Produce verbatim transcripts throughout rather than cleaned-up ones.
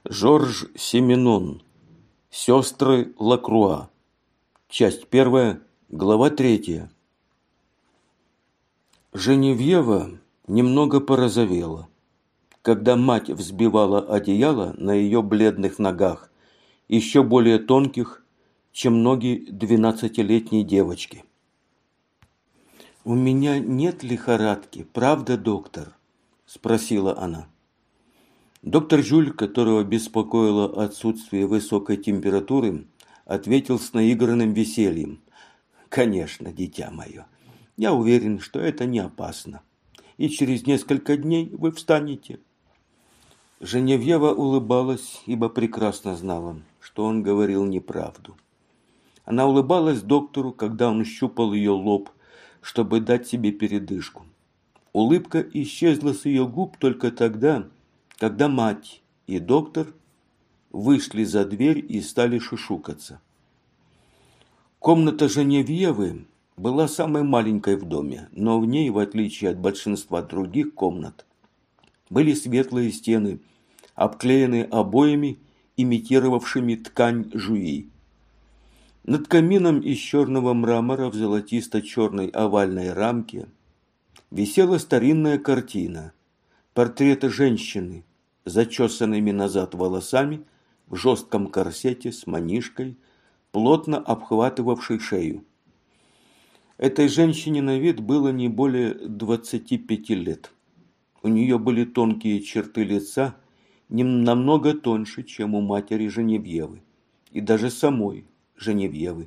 Жорж Сименон. Сестры Лакруа. Часть первая, глава третья. Женевьева немного порозовела, когда мать взбивала одеяло на ее бледных ногах, еще более тонких, чем ноги двенадцатилетней девочки. «У меня нет лихорадки, правда, доктор?» – спросила она. Доктор Жюль, которого беспокоило отсутствие высокой температуры, ответил с наигранным весельем. «Конечно, дитя мое, я уверен, что это не опасно, и через несколько дней вы встанете». Женевьева улыбалась, ибо прекрасно знала, что он говорил неправду. Она улыбалась доктору, когда он щупал ее лоб, чтобы дать себе передышку. Улыбка исчезла с ее губ только тогда, когда мать и доктор вышли за дверь и стали шушукаться. Комната Женевьевы была самой маленькой в доме, но в ней, в отличие от большинства других комнат, были светлые стены, обклеенные обоями, имитировавшими ткань жуи. Над камином из черного мрамора в золотисто-черной овальной рамке висела старинная картина, портрет женщины, зачесанными назад волосами, в жестком корсете с манишкой, плотно обхватывавшей шею. Этой женщине на вид было не более двадцати пяти лет. У нее были тонкие черты лица, намного тоньше, чем у матери Женевьевы, и даже самой Женевьевы.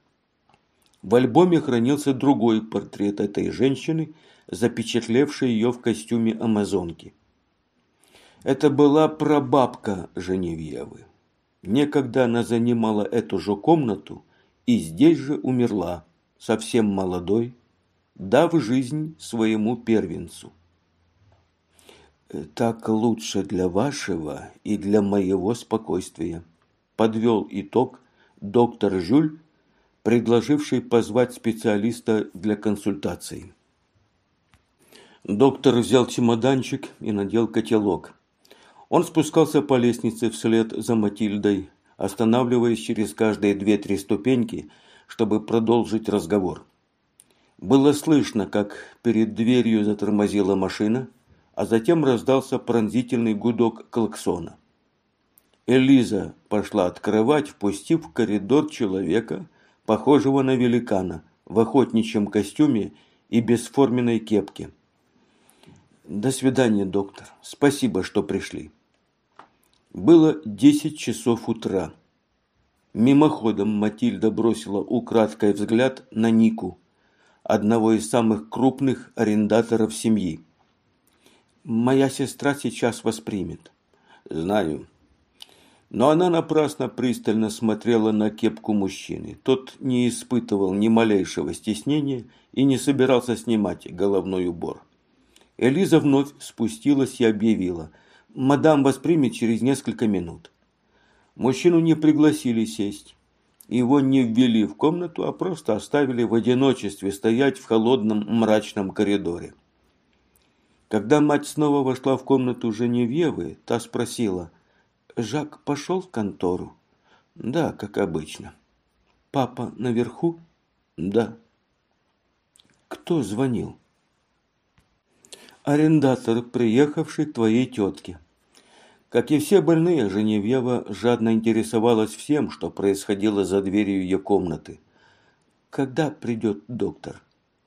В альбоме хранился другой портрет этой женщины, запечатлевший ее в костюме амазонки. Это была прабабка Женевьевы. Некогда она занимала эту же комнату и здесь же умерла, совсем молодой, дав жизнь своему первенцу. «Так лучше для вашего и для моего спокойствия», подвел итог доктор Жюль, предложивший позвать специалиста для консультации. Доктор взял чемоданчик и надел котелок. Он спускался по лестнице вслед за Матильдой, останавливаясь через каждые две-три ступеньки, чтобы продолжить разговор. Было слышно, как перед дверью затормозила машина, а затем раздался пронзительный гудок клаксона. Элиза пошла открывать, впустив в коридор человека, похожего на великана, в охотничьем костюме и бесформенной кепке. «До свидания, доктор. Спасибо, что пришли». Было десять часов утра. Мимоходом Матильда бросила украдкой взгляд на Нику, одного из самых крупных арендаторов семьи. «Моя сестра сейчас вас примет». «Знаю». Но она напрасно пристально смотрела на кепку мужчины. Тот не испытывал ни малейшего стеснения и не собирался снимать головной убор. Элиза вновь спустилась и объявила: «Мадам вас примет через несколько минут». Мужчину не пригласили сесть. Его не ввели в комнату, а просто оставили в одиночестве стоять в холодном мрачном коридоре. Когда мать снова вошла в комнату Женевьевы, та спросила: «Жак пошел в контору?» «Да, как обычно». «Папа наверху?» «Да». «Кто звонил?» «Арендатор, приехавший к твоей тетке». Как и все больные, Женевьева жадно интересовалась всем, что происходило за дверью ее комнаты. «Когда придет доктор?»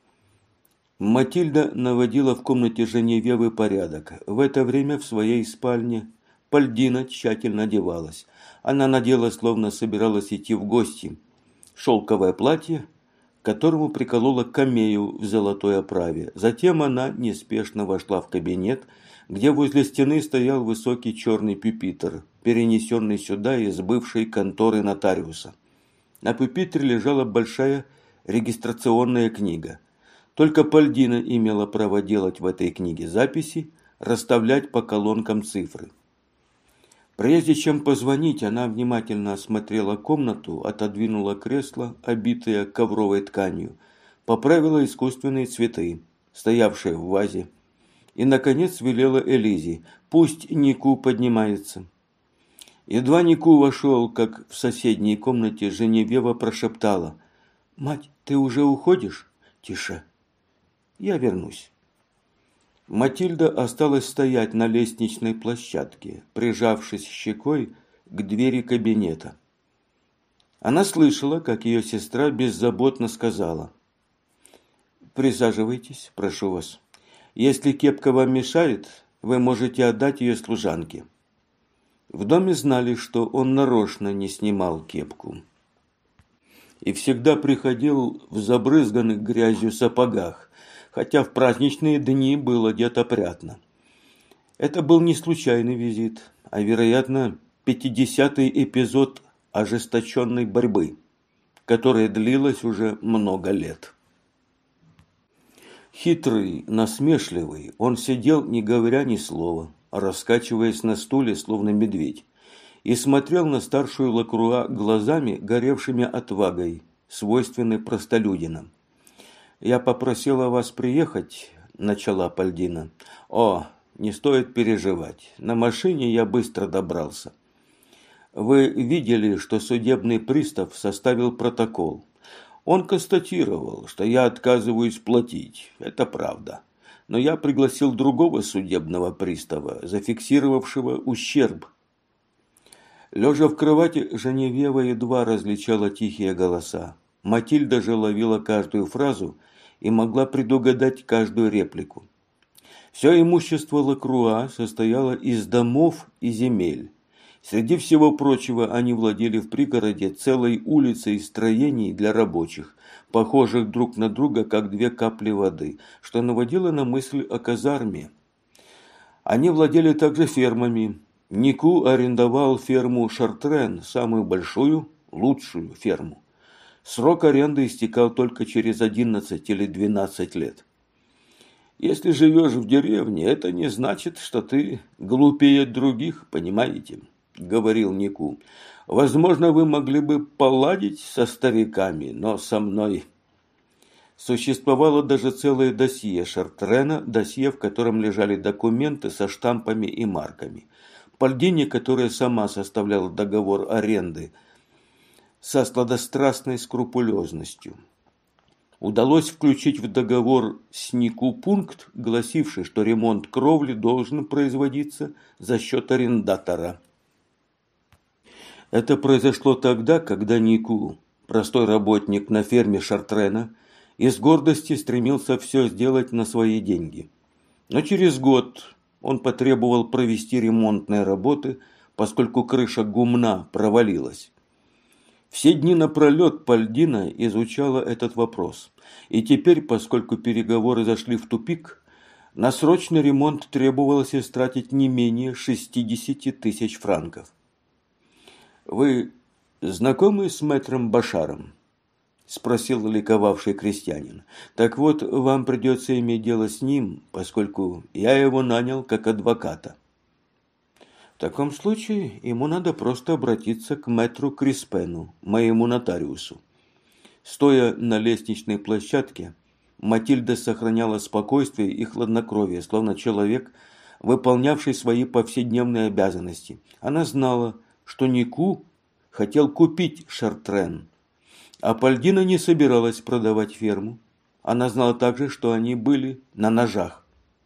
Матильда наводила в комнате Женевьевы порядок. В это время в своей спальне Пальдина тщательно одевалась. Она надела, словно собиралась идти в гости, шелковое платье, к которому приколола камею в золотой оправе. Затем она неспешно вошла в кабинет, где возле стены стоял высокий черный пюпитр, перенесенный сюда из бывшей конторы нотариуса. На пюпитре лежала большая регистрационная книга. Только Пальдина имела право делать в этой книге записи, расставлять по колонкам цифры. Прежде чем позвонить, она внимательно осмотрела комнату, отодвинула кресло, обитое ковровой тканью, поправила искусственные цветы, стоявшие в вазе, и, наконец, велела Элизе: «Пусть Нику поднимается». Едва Нику вошел, как в соседней комнате Женевьева прошептала: «Мать, ты уже уходишь?» «Тише. Я вернусь». Матильда осталась стоять на лестничной площадке, прижавшись щекой к двери кабинета. Она слышала, как ее сестра беззаботно сказала: «Присаживайтесь, прошу вас. Если кепка вам мешает, вы можете отдать ее служанке». В доме знали, что он нарочно не снимал кепку и всегда приходил в забрызганных грязью сапогах, хотя в праздничные дни был одет опрятно. Это был не случайный визит, а, вероятно, пятидесятый эпизод ожесточенной борьбы, которая длилась уже много лет. Хитрый, насмешливый, он сидел, не говоря ни слова, раскачиваясь на стуле, словно медведь, и смотрел на старшую Лакруа глазами, горевшими отвагой, свойственной простолюдинам. «Я попросила вас приехать», – начала Пальдина. «О, не стоит переживать. На машине я быстро добрался. Вы видели, что судебный пристав составил протокол. Он констатировал, что я отказываюсь платить. Это правда. Но я пригласил другого судебного пристава, зафиксировавшего ущерб». Лежа в кровати, Женевьева едва различала тихие голоса. Матильда же ловила каждую фразу и могла предугадать каждую реплику. Все имущество Лакруа состояло из домов и земель. Среди всего прочего они владели в пригороде целой улицей строений для рабочих, похожих друг на друга, как две капли воды, что наводило на мысль о казарме. Они владели также фермами. Нику арендовал ферму Шартрен, самую большую, лучшую ферму. Срок аренды истекал только через одиннадцать или двенадцать лет. Если живешь в деревне, это не значит, что ты глупее других, понимаете? Говорил Нику. Возможно, вы могли бы поладить со стариками, но со мной. Существовало даже целое досье Шартрена, досье, в котором лежали документы со штампами и марками. Пальдине, которая сама составляла договор аренды, со сладострастной скрупулезностью удалось включить в договор с Нику пункт, гласивший, что ремонт кровли должен производиться за счет арендатора. Это произошло тогда, когда Нику, простой работник на ферме Шартрена, из гордости стремился все сделать на свои деньги. Но через год он потребовал провести ремонтные работы, поскольку крыша гумна провалилась. Все дни напролет Пальдина изучала этот вопрос. И теперь, поскольку переговоры зашли в тупик, на срочный ремонт требовалось истратить не менее шестидесяти тысяч франков. «Вы знакомы с мэтром Башаром?» – спросил ликовавший крестьянин. «Так вот, вам придется иметь дело с ним, поскольку я его нанял как адвоката». «В таком случае ему надо просто обратиться к мэтру Криспену, моему нотариусу». Стоя на лестничной площадке, Матильда сохраняла спокойствие и хладнокровие, словно человек, выполнявший свои повседневные обязанности. Она знала, что Нику хотел купить Шартрен, а Пальдина не собиралась продавать ферму. Она знала также, что они были на ножах.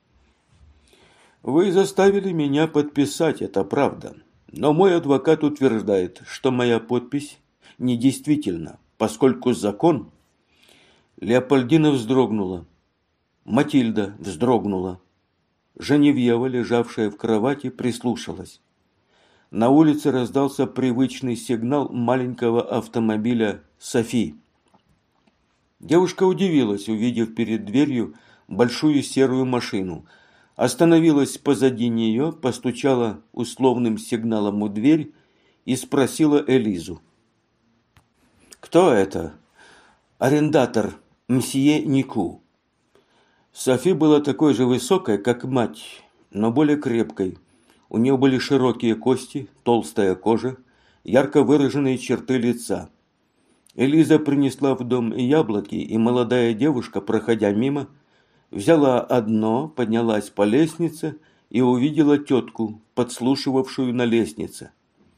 «Вы заставили меня подписать, это правда, но мой адвокат утверждает, что моя подпись недействительна, поскольку закон...» Леопольдина вздрогнула. Матильда вздрогнула. Женевьева, лежавшая в кровати, прислушалась. На улице раздался привычный сигнал маленького автомобиля «Софи». Девушка удивилась, увидев перед дверью большую серую машину. Остановилась позади нее, постучала условным сигналом у дверь и спросила Элизу. «Кто это?» «Арендатор, мсье Нику». Софи была такой же высокой, как мать, но более крепкой. У нее были широкие кости, толстая кожа, ярко выраженные черты лица. Элиза принесла в дом яблоки, и молодая девушка, проходя мимо, взяла одно, поднялась по лестнице и увидела тетку, подслушивавшую на лестнице.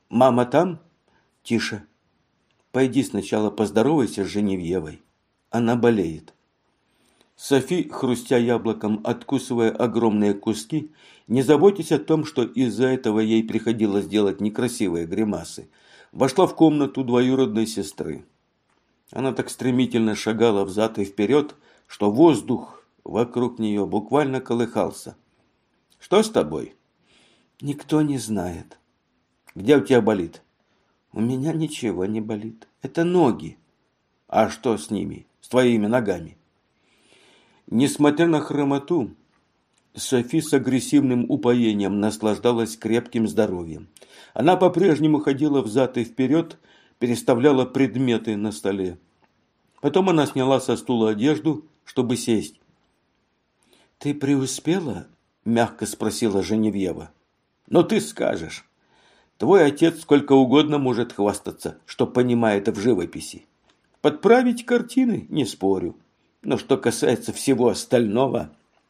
Мама там? Тише. Пойди сначала поздоровайся с Женевьевой. Она болеет. Софи, хрустя яблоком, откусывая огромные куски, не заботясь о том, что из-за этого ей приходилось делать некрасивые гримасы, вошла в комнату двоюродной сестры. Она так стремительно шагала взад и вперед, что воздух вокруг нее буквально колыхался. «Что с тобой?» «Никто не знает». «Где у тебя болит?» «У меня ничего не болит. Это ноги». «А что с ними? С твоими ногами?» Несмотря на хромоту, Софи с агрессивным упоением наслаждалась крепким здоровьем. Она по-прежнему ходила взад и вперед, переставляла предметы на столе. Потом она сняла со стула одежду, чтобы сесть. «Ты преуспела?» – мягко спросила Женевьева. «Но ты скажешь. Твой отец сколько угодно может хвастаться, что понимает в живописи. Подправить картины – не спорю. Но что касается всего остального...»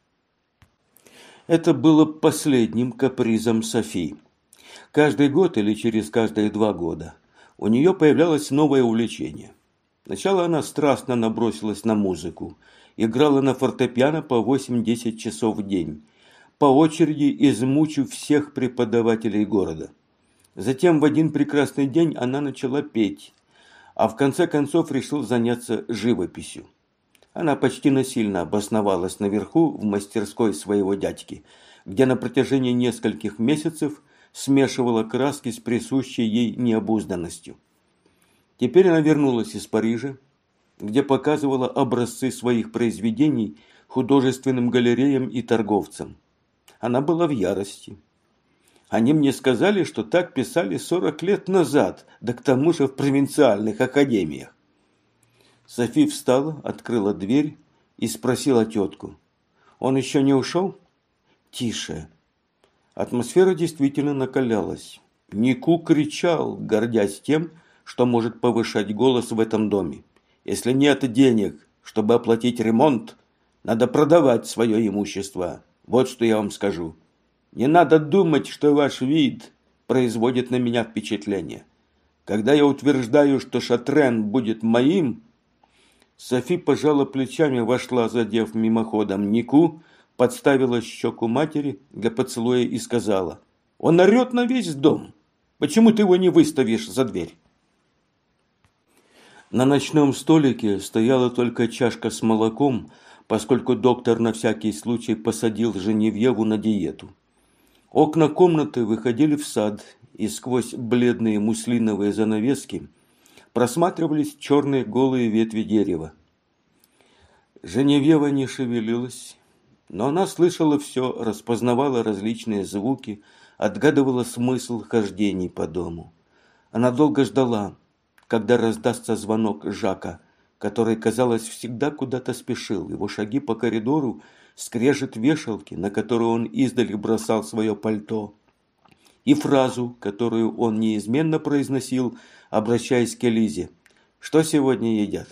Это было последним капризом Софи. Каждый год или через каждые два года у нее появлялось новое увлечение. Сначала она страстно набросилась на музыку, играла на фортепиано по восемь-десять часов в день, по очереди измучив всех преподавателей города. Затем в один прекрасный день она начала петь, а в конце концов решила заняться живописью. Она почти насильно обосновалась наверху в мастерской своего дядьки, где на протяжении нескольких месяцев смешивала краски с присущей ей необузданностью. Теперь она вернулась из Парижа, где показывала образцы своих произведений художественным галереям и торговцам. Она была в ярости. Они мне сказали, что так писали сорок лет назад, да к тому же в провинциальных академиях. Софи встала, открыла дверь и спросила тетку. «Он еще не ушел?» «Тише». Атмосфера действительно накалялась. Нику кричал, гордясь тем, что может повышать голос в этом доме. «Если нет денег, чтобы оплатить ремонт, надо продавать свое имущество. Вот что я вам скажу. Не надо думать, что ваш вид производит на меня впечатление. Когда я утверждаю, что шатрен будет моим...» Софи пожала плечами, вошла, задев мимоходом Нику, подставила щеку матери для поцелуя и сказала: «Он орет на весь дом. Почему ты его не выставишь за дверь?» На ночном столике стояла только чашка с молоком, поскольку доктор на всякий случай посадил Женевьеву на диету. Окна комнаты выходили в сад, и сквозь бледные муслиновые занавески просматривались черные голые ветви дерева. Женевьева не шевелилась, но она слышала все, распознавала различные звуки, отгадывала смысл хождений по дому. Она долго ждала, когда раздастся звонок Жака, который, казалось, всегда куда-то спешил. Его шаги по коридору, скрежет вешалки, на которую он издали бросал свое пальто, и фразу, которую он неизменно произносил, обращаясь к Элизе: «Что сегодня едят?»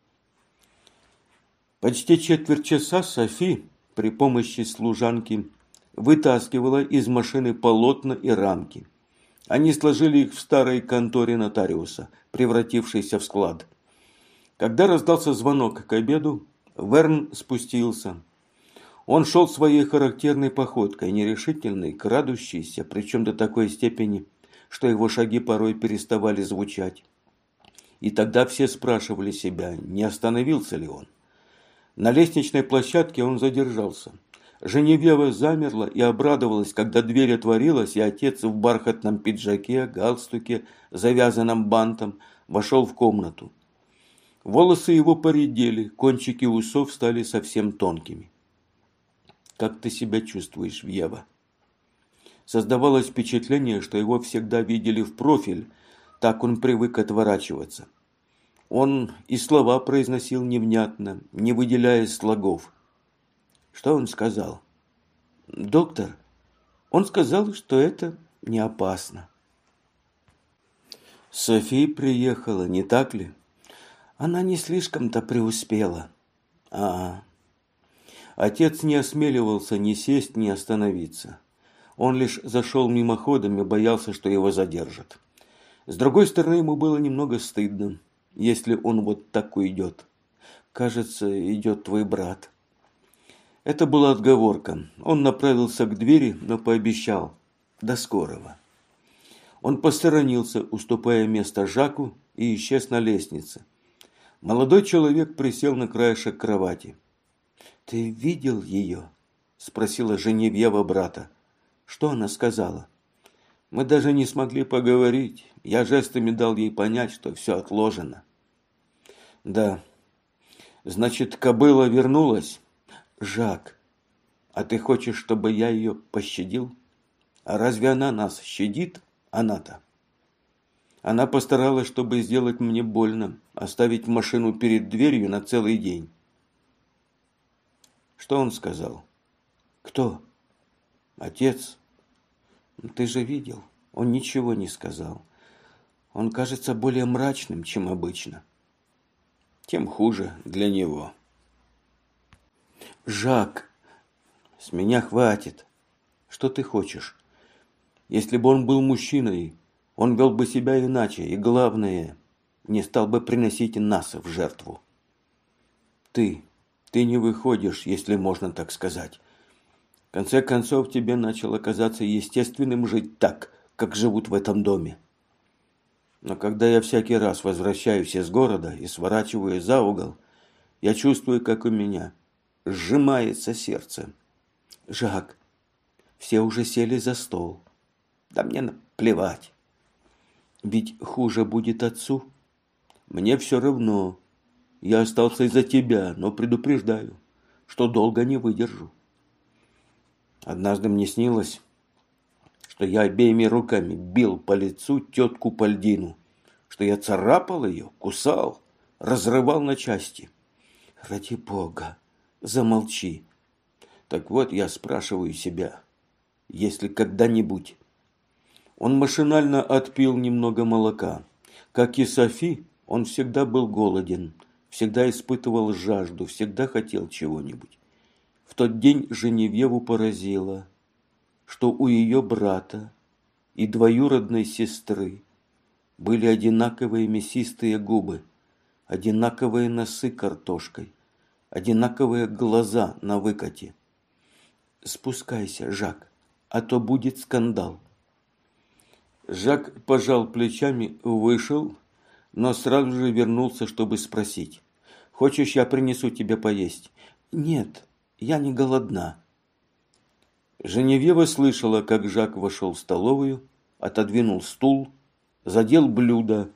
Почти четверть часа Софи при помощи служанки вытаскивала из машины полотна и рамки. Они сложили их в старой конторе нотариуса, превратившейся в склад. Когда раздался звонок к обеду, Верн спустился. Он шел своей характерной походкой, нерешительной, крадущейся, причем до такой степени, что его шаги порой переставали звучать. И тогда все спрашивали себя, не остановился ли он. На лестничной площадке он задержался. Женевьева замерла и обрадовалась, когда дверь отворилась, и отец в бархатном пиджаке, галстуке, завязанном бантом, вошел в комнату. Волосы его поредели, кончики усов стали совсем тонкими. «Как ты себя чувствуешь, Вьева?» Создавалось впечатление, что его всегда видели в профиль, так он привык отворачиваться. Он и слова произносил невнятно, не выделяя слогов. Что он сказал? «Доктор, он сказал, что это не опасно». Софи приехала, не так ли? Она не слишком-то преуспела. А, отец не осмеливался ни сесть, ни остановиться. Он лишь зашел мимоходом и боялся, что его задержат. С другой стороны, ему было немного стыдно, если он вот так уйдет. Кажется, идет твой брат. Это была отговорка. Он направился к двери, но пообещал: до скорого. Он посторонился, уступая место Жаку, и исчез на лестнице. Молодой человек присел на краешек кровати. «Ты видел ее?» – спросила Женевьева брата. «Что она сказала?» «Мы даже не смогли поговорить. Я жестами дал ей понять, что все отложено». «Да. Значит, кобыла вернулась?» «Жак, а ты хочешь, чтобы я ее пощадил? А разве она нас щадит, она-то?» Она постаралась, чтобы сделать мне больно, оставить машину перед дверью на целый день. Что он сказал? Кто? Отец. Ты же видел, он ничего не сказал. Он кажется более мрачным, чем обычно. Тем хуже для него. Жак, с меня хватит. Что ты хочешь? Если бы он был мужчиной, он вел бы себя иначе, и, главное, не стал бы приносить нас в жертву. Ты, ты не выходишь, если можно так сказать. В конце концов, тебе начало казаться естественным жить так, как живут в этом доме. Но когда я всякий раз возвращаюсь из города и сворачиваю за угол, я чувствую, как у меня сжимается сердце. Жак, все уже сели за стол. Да мне наплевать. Ведь хуже будет отцу. Мне все равно. Я остался из-за тебя, но предупреждаю, что долго не выдержу. Однажды мне снилось, что я обеими руками бил по лицу тетку Пальдину, что я царапал ее, кусал, разрывал на части. Ради Бога, замолчи. Так вот, я спрашиваю себя, если когда-нибудь... Он машинально отпил немного молока. Как и Софи, он всегда был голоден, всегда испытывал жажду, всегда хотел чего-нибудь. В тот день Женевьеву поразило, что у ее брата и двоюродной сестры были одинаковые мясистые губы, одинаковые носы картошкой, одинаковые глаза на выкате. «Спускайся, Жак, а то будет скандал». Жак пожал плечами, вышел, но сразу же вернулся, чтобы спросить. «Хочешь, я принесу тебе поесть?» «Нет, я не голодна». Женевьева слышала, как Жак вошел в столовую, отодвинул стул, задел блюдо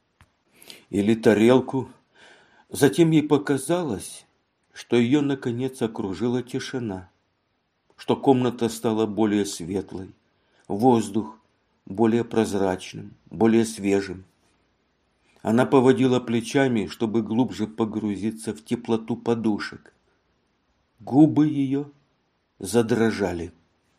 или тарелку. Затем ей показалось, что ее наконец окружила тишина, что комната стала более светлой, воздух более прозрачным, более свежим. Она поводила плечами, чтобы глубже погрузиться в теплоту подушек. Губы ее задрожали.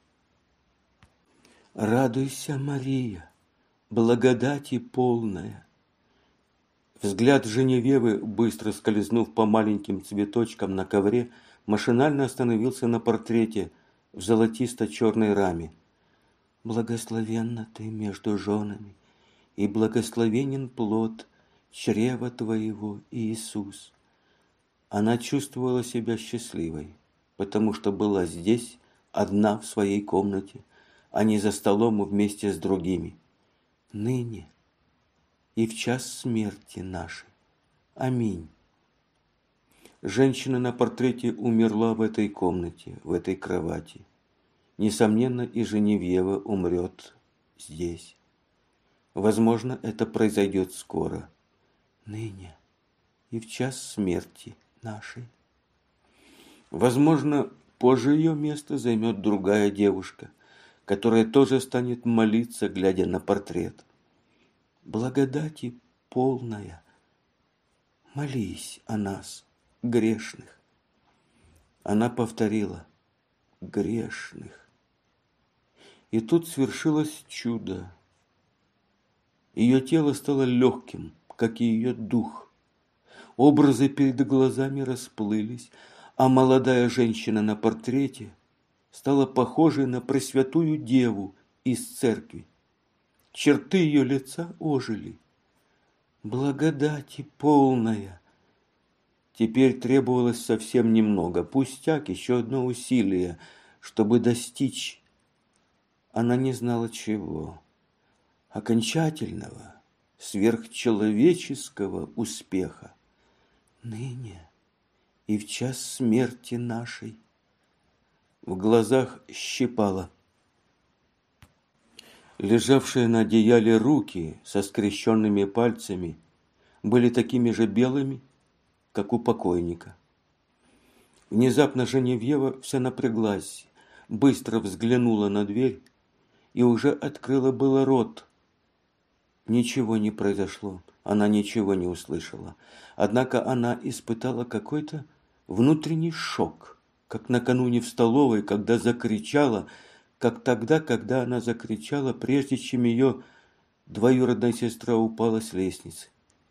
«Радуйся, Мария, благодати полная». Взгляд Женевьевы, быстро скользнув по маленьким цветочкам на ковре, машинально остановился на портрете в золотисто-черной раме. «Благословенна ты между женами, и благословенен плод чрева твоего, Иисус». Она чувствовала себя счастливой, потому что была здесь, одна в своей комнате, а не за столом вместе с другими. Ныне и в час смерти нашей. Аминь. Женщина на портрете умерла в этой комнате, в этой кровати. Несомненно, и Женевьева умрет здесь. Возможно, это произойдет скоро. Ныне и в час смерти нашей. Возможно, позже ее место займет другая девушка, которая тоже станет молиться, глядя на портрет. Благодати полная, молись о нас, грешных. Она повторила: грешных. И тут свершилось чудо. Ее тело стало легким, как и ее дух. Образы перед глазами расплылись, а молодая женщина на портрете стала похожей на Пресвятую Деву из церкви. Черты ее лица ожили. Благодати полная. Теперь требовалось совсем немного, пустяк, еще одно усилие, чтобы достичь. Она не знала чего. Окончательного, сверхчеловеческого успеха. Ныне и в час смерти нашей. В глазах щипало. Лежавшие на одеяле руки со скрещенными пальцами были такими же белыми, как у покойника. Внезапно Женевьева вся напряглась, быстро взглянула на дверь и уже открыла было рот. Ничего не произошло, она ничего не услышала. Однако она испытала какой-то внутренний шок, как накануне в столовой, когда закричала, как тогда, когда она закричала, прежде чем ее двоюродная сестра упала с лестницы.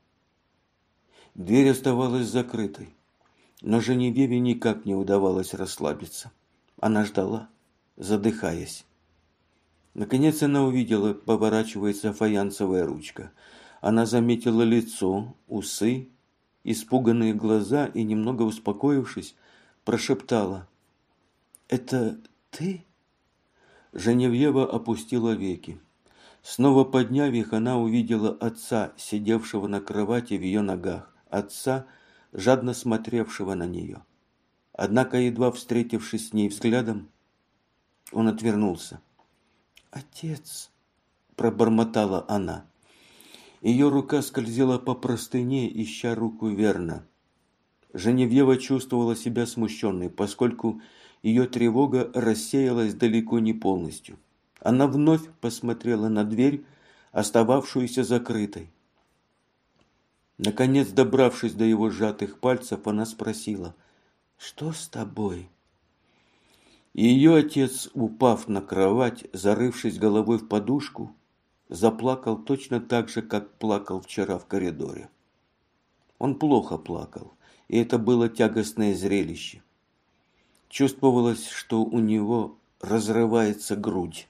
Дверь оставалась закрытой, но Женевьеве никак не удавалось расслабиться. Она ждала, задыхаясь. Наконец она увидела, поворачивается фаянсовая ручка. Она заметила лицо, усы, испуганные глаза и, немного успокоившись, прошептала: «Это ты?» Женевьева опустила веки. Снова подняв их, она увидела отца, сидевшего на кровати в ее ногах, отца, жадно смотревшего на нее. Однако, едва встретившись с ней взглядом, он отвернулся. «Отец!» – пробормотала она. Ее рука скользила по простыне, ища руку Верна. Женевьева чувствовала себя смущенной, поскольку ее тревога рассеялась далеко не полностью. Она вновь посмотрела на дверь, остававшуюся закрытой. Наконец, добравшись до его сжатых пальцев, она спросила: «Что с тобой?» Ее отец, упав на кровать, зарывшись головой в подушку, заплакал точно так же, как плакал вчера в коридоре. Он плохо плакал, и это было тягостное зрелище. Чувствовалось, что у него разрывается грудь,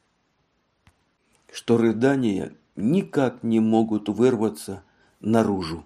что рыдания никак не могут вырваться наружу.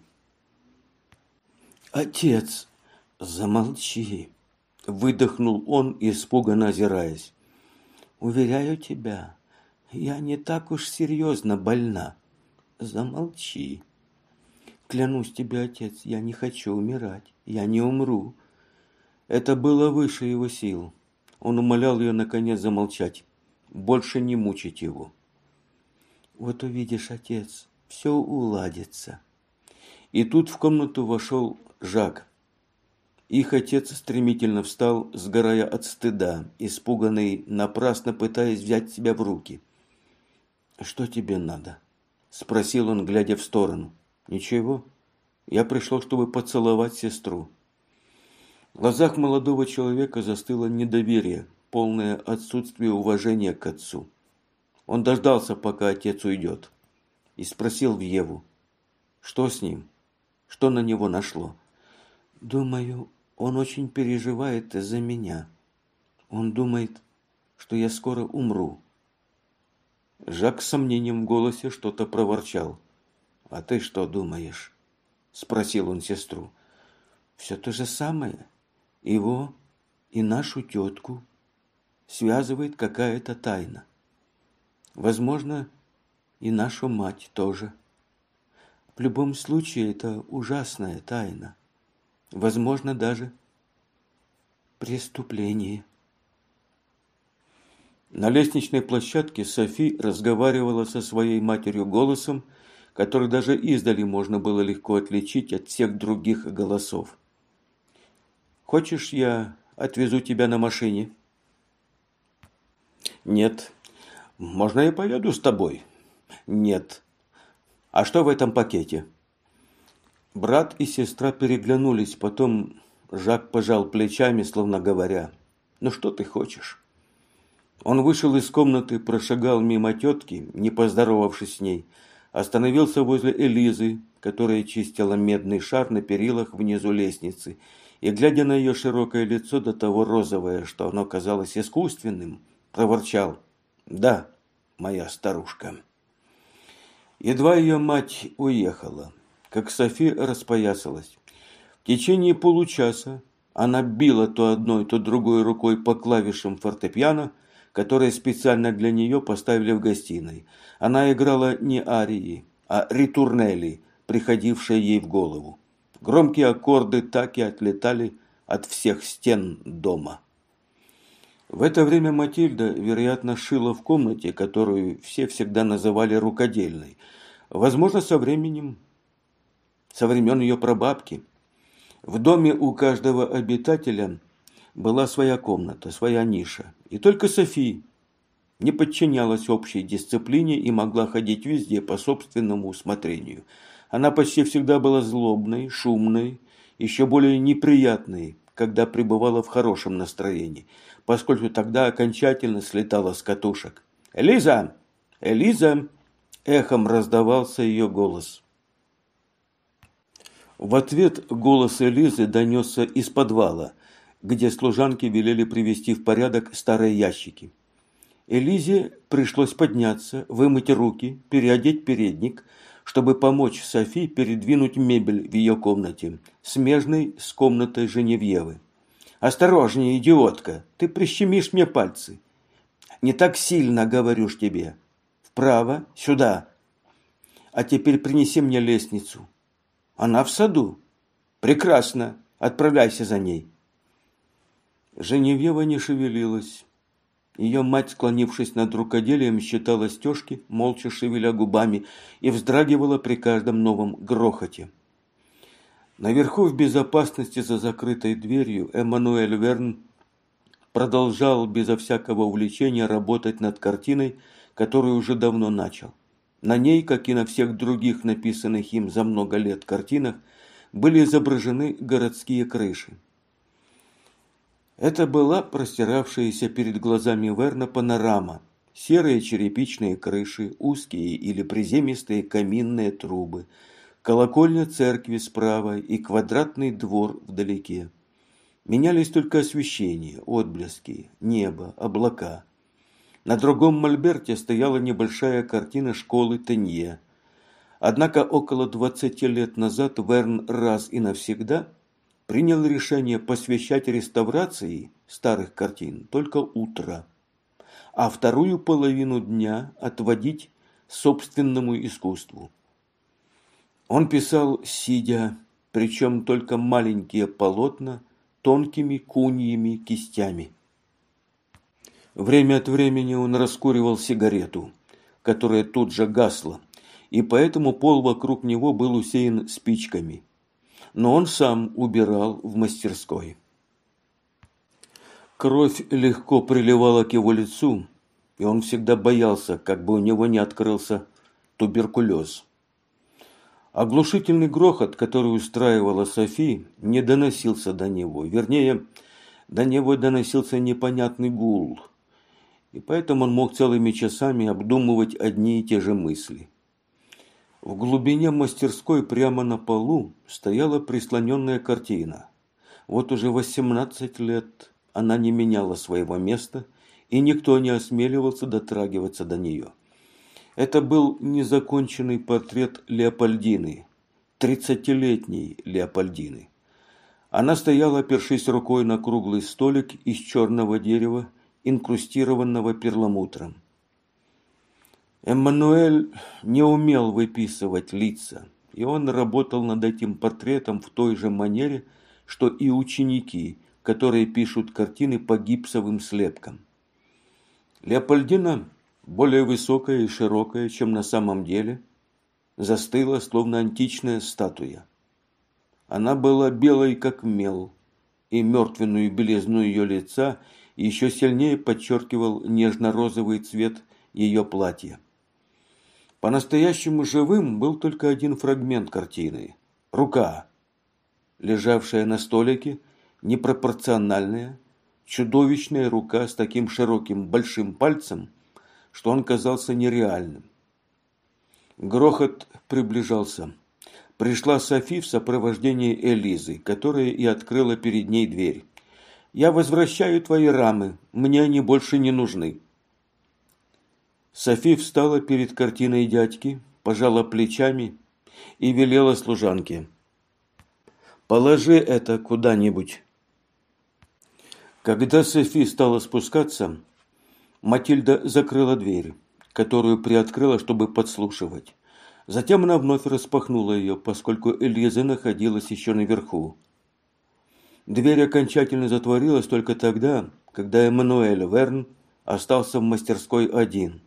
«Отец, замолчи!» – выдохнул он, испуганно озираясь. «Уверяю тебя, я не так уж серьезно больна. Замолчи. Клянусь тебе, отец, я не хочу умирать, я не умру». Это было выше его сил. Он умолял ее, наконец, замолчать, больше не мучить его. «Вот увидишь, отец, все уладится». И тут в комнату вошел Жак. Их отец стремительно встал, сгорая от стыда, испуганный, напрасно пытаясь взять себя в руки. «Что тебе надо?» – спросил он, глядя в сторону. «Ничего. Я пришел, чтобы поцеловать сестру». В глазах молодого человека застыло недоверие, полное отсутствие уважения к отцу. Он дождался, пока отец уйдет, и спросил Вьеву: «Что с ним? Что на него нашло?» «Думаю, он очень переживает из-за меня. Он думает, что я скоро умру». Жак с сомнением в голосе что-то проворчал. «А ты что думаешь?» – спросил он сестру. «Все то же самое. Его и нашу тетку связывает какая-то тайна. Возможно, и нашу мать тоже. В любом случае, это ужасная тайна. Возможно, даже преступление». На лестничной площадке Софи разговаривала со своей матерью голосом, который даже издали можно было легко отличить от всех других голосов. «Хочешь, я отвезу тебя на машине?» «Нет». «Можно я поеду с тобой?» «Нет». «А что в этом пакете?» Брат и сестра переглянулись, потом Жак пожал плечами, словно говоря: «Ну что ты хочешь?» Он вышел из комнаты, прошагал мимо тетки, не поздоровавшись с ней, остановился возле Элизы, которая чистила медный шар на перилах внизу лестницы, и, глядя на ее широкое лицо, до того розовое, что оно казалось искусственным, проворчал: «Да, моя старушка». Едва ее мать уехала, как Софи распоясалась. В течение получаса она била то одной, то другой рукой по клавишам фортепиано, которые специально для нее поставили в гостиной. Она играла не арии, а ритурнели, приходившие ей в голову. Громкие аккорды так и отлетали от всех стен дома. В это время Матильда, вероятно, шила в комнате, которую все всегда называли рукодельной. Возможно, со временем, со времен ее прабабки. В доме у каждого обитателя была своя комната, своя ниша. И только Софи не подчинялась общей дисциплине и могла ходить везде по собственному усмотрению. Она почти всегда была злобной, шумной, еще более неприятной, когда пребывала в хорошем настроении, поскольку тогда окончательно слетала с катушек. «Элиза! Элиза!» – эхом раздавался ее голос. В ответ голос Элизы донесся из подвала, где служанки велели привести в порядок старые ящики. Элизе пришлось подняться, вымыть руки, переодеть передник, чтобы помочь Софи передвинуть мебель в ее комнате, смежной с комнатой Женевьевы. «Осторожнее, идиотка, ты прищемишь мне пальцы. Не так сильно, говорю ж тебе. Вправо, сюда. А теперь принеси мне лестницу». «Она в саду». «Прекрасно, отправляйся за ней». Женевьева не шевелилась. Ее мать, склонившись над рукоделием, считала стежки, молча шевеля губами, и вздрагивала при каждом новом грохоте. Наверху в безопасности за закрытой дверью Эммануэль Верн продолжал безо всякого увлечения работать над картиной, которую уже давно начал. На ней, как и на всех других написанных им за много лет картинах, были изображены городские крыши. Это была простиравшаяся перед глазами Верна панорама. Серые черепичные крыши, узкие или приземистые каминные трубы, колокольня церкви справа и квадратный двор вдалеке. Менялись только освещение, отблески, небо, облака. На другом мольберте стояла небольшая картина школы Тенье. Однако около двадцати лет назад Верн раз и навсегда принял решение посвящать реставрации старых картин только утро, а вторую половину дня отводить собственному искусству. Он писал сидя, причем только маленькие полотна тонкими куньими кистями. Время от времени он раскуривал сигарету, которая тут же гасла, и поэтому пол вокруг него был усеян спичками. Но он сам убирал в мастерской. Кровь легко приливала к его лицу, и он всегда боялся, как бы у него не открылся туберкулез. Оглушительный грохот, который устраивала Софи, не доносился до него. Вернее, до него доносился непонятный гул, и поэтому он мог целыми часами обдумывать одни и те же мысли. В глубине мастерской прямо на полу стояла прислоненная картина. Вот уже восемнадцать лет она не меняла своего места, и никто не осмеливался дотрагиваться до нее. Это был незаконченный портрет Леопольдины, тридцатилетней Леопольдины. Она стояла, опершись рукой на круглый столик из черного дерева, инкрустированного перламутром. Эммануэль не умел выписывать лица, и он работал над этим портретом в той же манере, что и ученики, которые пишут картины по гипсовым слепкам. Леопольдина, более высокая и широкая, чем на самом деле, застыла, словно античная статуя. Она была белой, как мел, и мертвенную белизну ее лица еще сильнее подчеркивал нежно-розовый цвет ее платья. По-настоящему живым был только один фрагмент картины – рука, лежавшая на столике, непропорциональная, чудовищная рука с таким широким большим пальцем, что он казался нереальным. Грохот приближался. Пришла Софи в сопровождении Элизы, которая и открыла перед ней дверь. «Я возвращаю твои рамы, мне они больше не нужны». Софи встала перед картиной дядьки, пожала плечами и велела служанке: «Положи это куда-нибудь». Когда Софи стала спускаться, Матильда закрыла дверь, которую приоткрыла, чтобы подслушивать. Затем она вновь распахнула ее, поскольку Элиза находилась еще наверху. Дверь окончательно затворилась только тогда, когда Эммануэль Верн остался в мастерской один.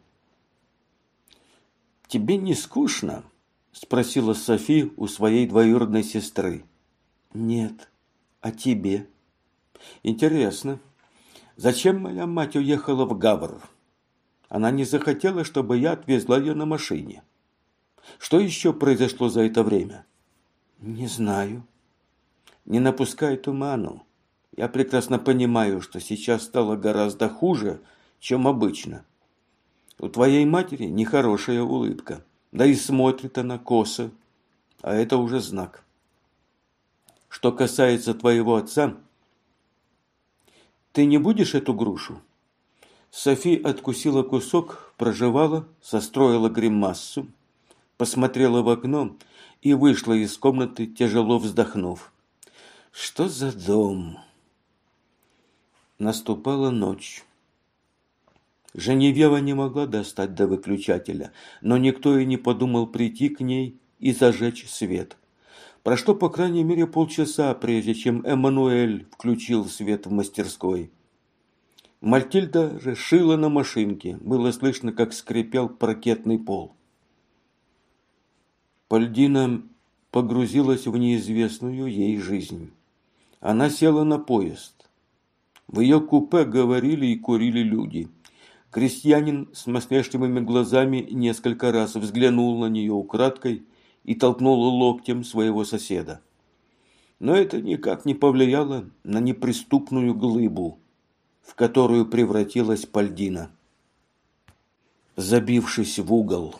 «Тебе не скучно?» – спросила Софи у своей двоюродной сестры. «Нет. А тебе?» «Интересно. Зачем моя мать уехала в Гавр? Она не захотела, чтобы я отвезла ее на машине. Что еще произошло за это время?» «Не знаю». «Не напускай туману. Я прекрасно понимаю, что сейчас стало гораздо хуже, чем обычно. У твоей матери нехорошая улыбка, да и смотрит она косо, а это уже знак. Что касается твоего отца, ты не будешь эту грушу?» Софи откусила кусок, прожевала, состроила гримассу, посмотрела в окно и вышла из комнаты, тяжело вздохнув. «Что за дом?» Наступала ночь. Женевьева не могла достать до выключателя, но никто и не подумал прийти к ней и зажечь свет. Прошло по крайней мере полчаса, прежде чем Эммануэль включил свет в мастерской. Матильда же шила на машинке, было слышно, как скрипел паркетный пол. Пальдина погрузилась в неизвестную ей жизнь. Она села на поезд. В ее купе говорили и курили люди. Крестьянин с насмешливыми глазами несколько раз взглянул на нее украдкой и толкнул локтем своего соседа. Но это никак не повлияло на неприступную глыбу, в которую превратилась Пальдина. Забившись в угол,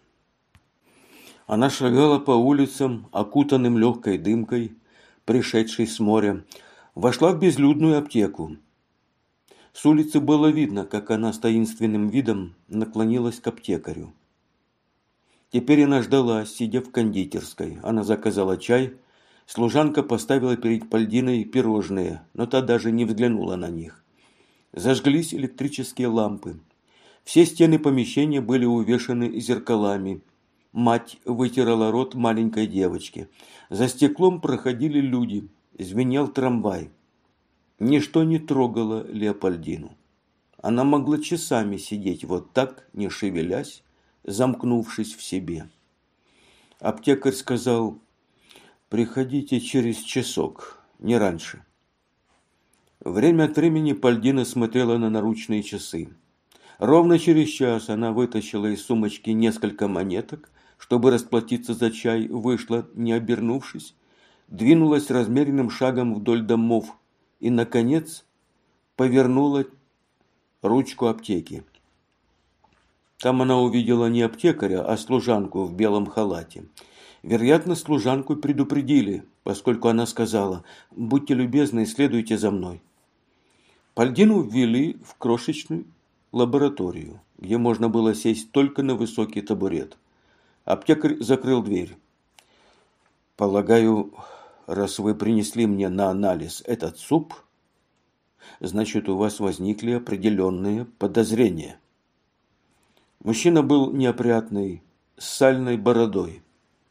она шагала по улицам, окутанным легкой дымкой, пришедшей с моря, вошла в безлюдную аптеку. С улицы было видно, как она с таинственным видом наклонилась к аптекарю. Теперь она ждала, сидя в кондитерской. Она заказала чай. Служанка поставила перед Пальдиной пирожные, но та даже не взглянула на них. Зажглись электрические лампы. Все стены помещения были увешаны зеркалами. Мать вытирала рот маленькой девочки. За стеклом проходили люди. Звенел трамвай. Ничто не трогало Леопольдину. Она могла часами сидеть вот так, не шевелясь, замкнувшись в себе. Аптекарь сказал: «Приходите через часок, не раньше». Время от времени Пальдина смотрела на наручные часы. Ровно через час она вытащила из сумочки несколько монеток, чтобы расплатиться за чай, вышла, не обернувшись, двинулась размеренным шагом вдоль домов и, наконец, повернула ручку аптеки. Там она увидела не аптекаря, а служанку в белом халате. Вероятно, служанку предупредили, поскольку она сказала: «Будьте любезны, следуйте за мной». Пальдину ввели в крошечную лабораторию, где можно было сесть только на высокий табурет. Аптекарь закрыл дверь. «Полагаю, раз вы принесли мне на анализ этот суп, значит, у вас возникли определенные подозрения». Мужчина был неопрятный, с сальной бородой.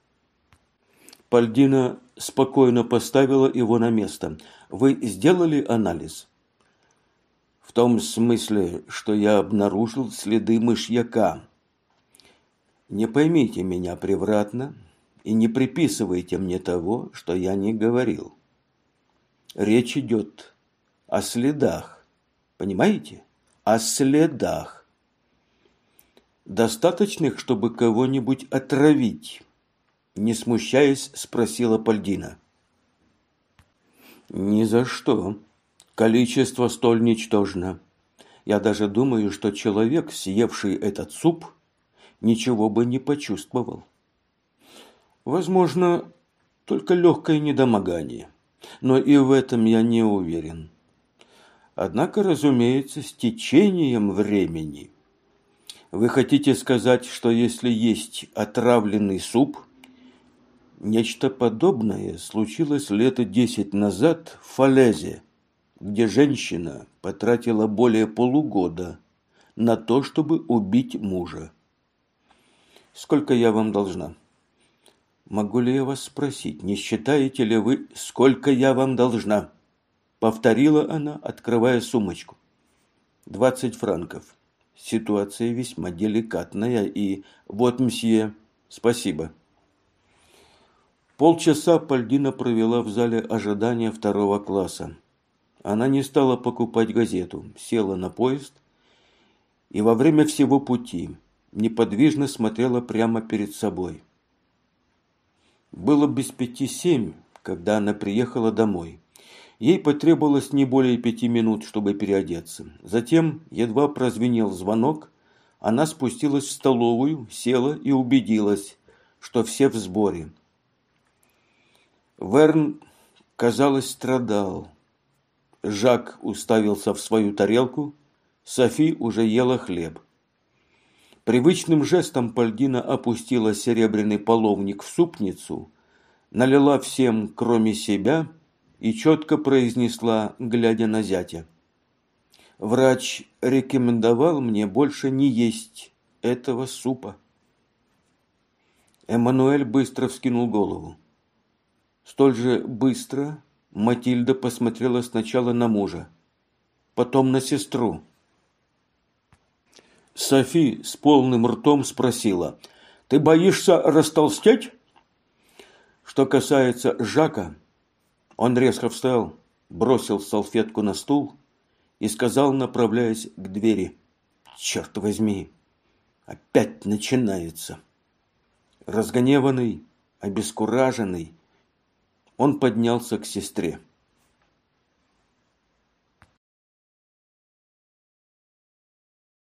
Пальдина спокойно поставила его на место. «Вы сделали анализ?» «В том смысле, что я обнаружил следы мышьяка. Не поймите меня превратно и не приписывайте мне того, что я не говорил. Речь идет о следах. Понимаете? О следах. Достаточных, чтобы кого-нибудь отравить?» Не смущаясь, спросила Пальдина. «Ни за что. Количество столь ничтожно. Я даже думаю, что человек, съевший этот суп, ничего бы не почувствовал. Возможно, только легкое недомогание. Но и в этом я не уверен. Однако, разумеется, с течением времени Вы хотите сказать, что если есть отравленный суп? Нечто подобное случилось лет десять назад в Фалезе, где женщина потратила более полугода на то, чтобы убить мужа. Сколько я вам должна? Могу ли я вас спросить, не считаете ли вы, сколько я вам должна? Повторила она, открывая сумочку. Двадцать франков. Ситуация весьма деликатная, и вот, мсье, спасибо. Полчаса Пальдина провела в зале ожидания второго класса. Она не стала покупать газету, села на поезд и во время всего пути неподвижно смотрела прямо перед собой. Было без пяти семь, когда она приехала домой. Ей потребовалось не более пяти минут, чтобы переодеться. Затем, едва прозвенел звонок, она спустилась в столовую, села и убедилась, что все в сборе. Верн, казалось, страдал. Жак уставился в свою тарелку, Софи уже ела хлеб. Привычным жестом Пальдина опустила серебряный половник в супницу, налила всем, кроме себя, и четко произнесла, глядя на зятя. «Врач рекомендовал мне больше не есть этого супа». Эммануэль быстро вскинул голову. Столь же быстро Матильда посмотрела сначала на мужа, потом на сестру. Софи с полным ртом спросила: «Ты боишься растолстеть?» Что касается Жака, он резко встал, бросил салфетку на стул и сказал, направляясь к двери: «Черт возьми, опять начинается». Разгневанный, обескураженный, он поднялся к сестре.